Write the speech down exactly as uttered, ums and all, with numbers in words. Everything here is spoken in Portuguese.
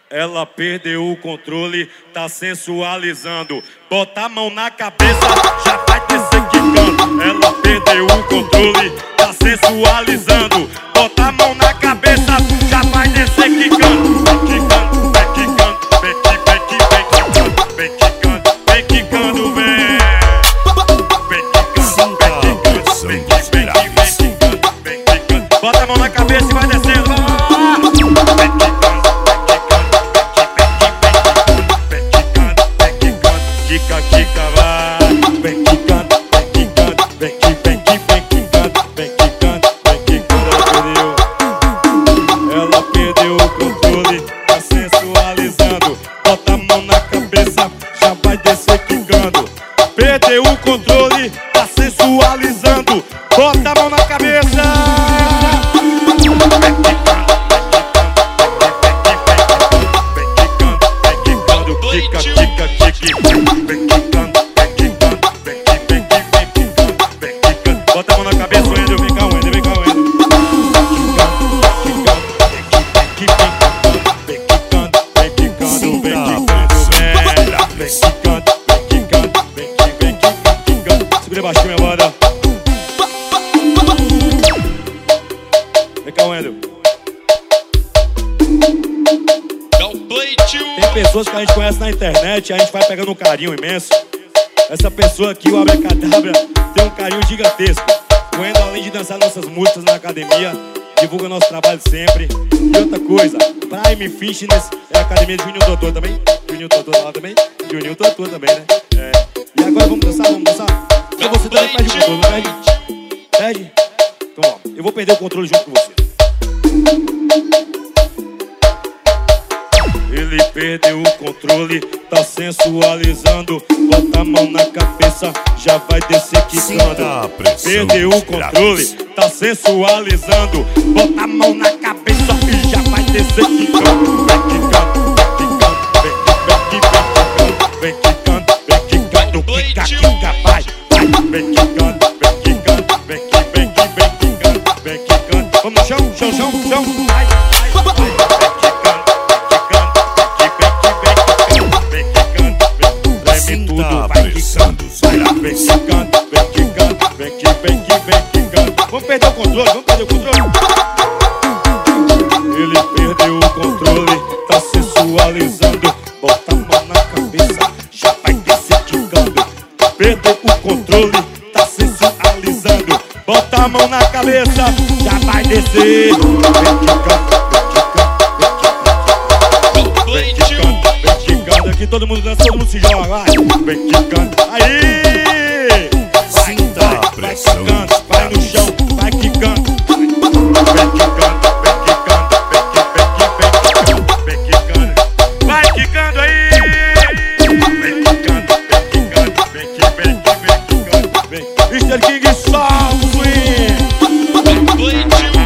Ela perdeu o controle, tá sensualizando. Bota a mão na cabeça, já vai descer quicando. Ela perdeu o controle, tá sensualizando. Bota a mão na cabeça, já vai descer quicando. Vem quicando, vem quicando, vem quicando, vem quicando, vem quicando, vem. Vem quicando, vem quicando, vem quicando, vem quicando. Bota a mão na cabeça e vai descendo. Quica, quica, vai. Vem quicando, vem quicando, vem quicando, vem quicando, vem quicando, vem quicando. Ela perdeu, ela perdeu o controle, tá sensualizando. Bota a mão na cabeça, já vai descer quicando. Perdeu o controle, tá sensualizando. Bota a mão na cabeça. Vem quicando, vem quicando, vem quicando, quica, quica, quica. Bota a mão na cabeça, o Ender, vem cá, o Ender, vem cá, o Ender. Vem quicando, vem quicando, vem quicando, vem quicando, vem quicando, vem quicando, vem quicando. Segura baixinho, minha banda. Vem cá, o Ender. Tem pessoas que a gente conhece na internet, a gente vai pegando um carinho imenso. Essa pessoa aqui, o Abracadabra, tem um carinho gigantesco. O Ender, além de dançar nossas músicas na academia, divulga nosso trabalho sempre. E outra coisa, Prime Fitness é a academia de Juninho Doutor também. Juninho Doutor tá lá também? Juninho Doutor também, né? É. E agora vamos dançar, vamos dançar? Então você também perde o controle, não perde? Perde? Então ó, eu vou perder o controle junto com você. Ele perdeu o controle, tá sensualizando. Bota a mão na cabeça, já vai descer quicando. Perdeu o controle, tá sensualizando. Bota a mão na cabeça e já vai descer quicando. Vem quicando, vem quicando, vem quicando, vem quicando, quica, quica, vai, vai. Vem quicando, vem quicando, vem quicando, vem quicando, vem quicando. Vamos no chão, chão, chão, chão. Vai, vai, vai. Vem quicando, vem quicando, vem que, vem que, vem quicando. Vamos perder o controle, vamos perder o controle. Ele perdeu o controle, tá sensualizando. Bota a mão na cabeça, já vai descer quicando. Perdeu o controle, tá sensualizando. Bota a mão na cabeça, já vai descer. Vem quicando, vem quicando, vem quicando. Aqui todo mundo dança, todo mundo se joga, vai. Vem quicando, aí. Vai quicando, vai no chão, vai quicando. Vem quicando, vem quicando, vem quicando, vem quicando. Vai quicando aí. Vem quicando, vem quicando, vem quicando, vem quicando, vem quicando. mister King, solta o swing.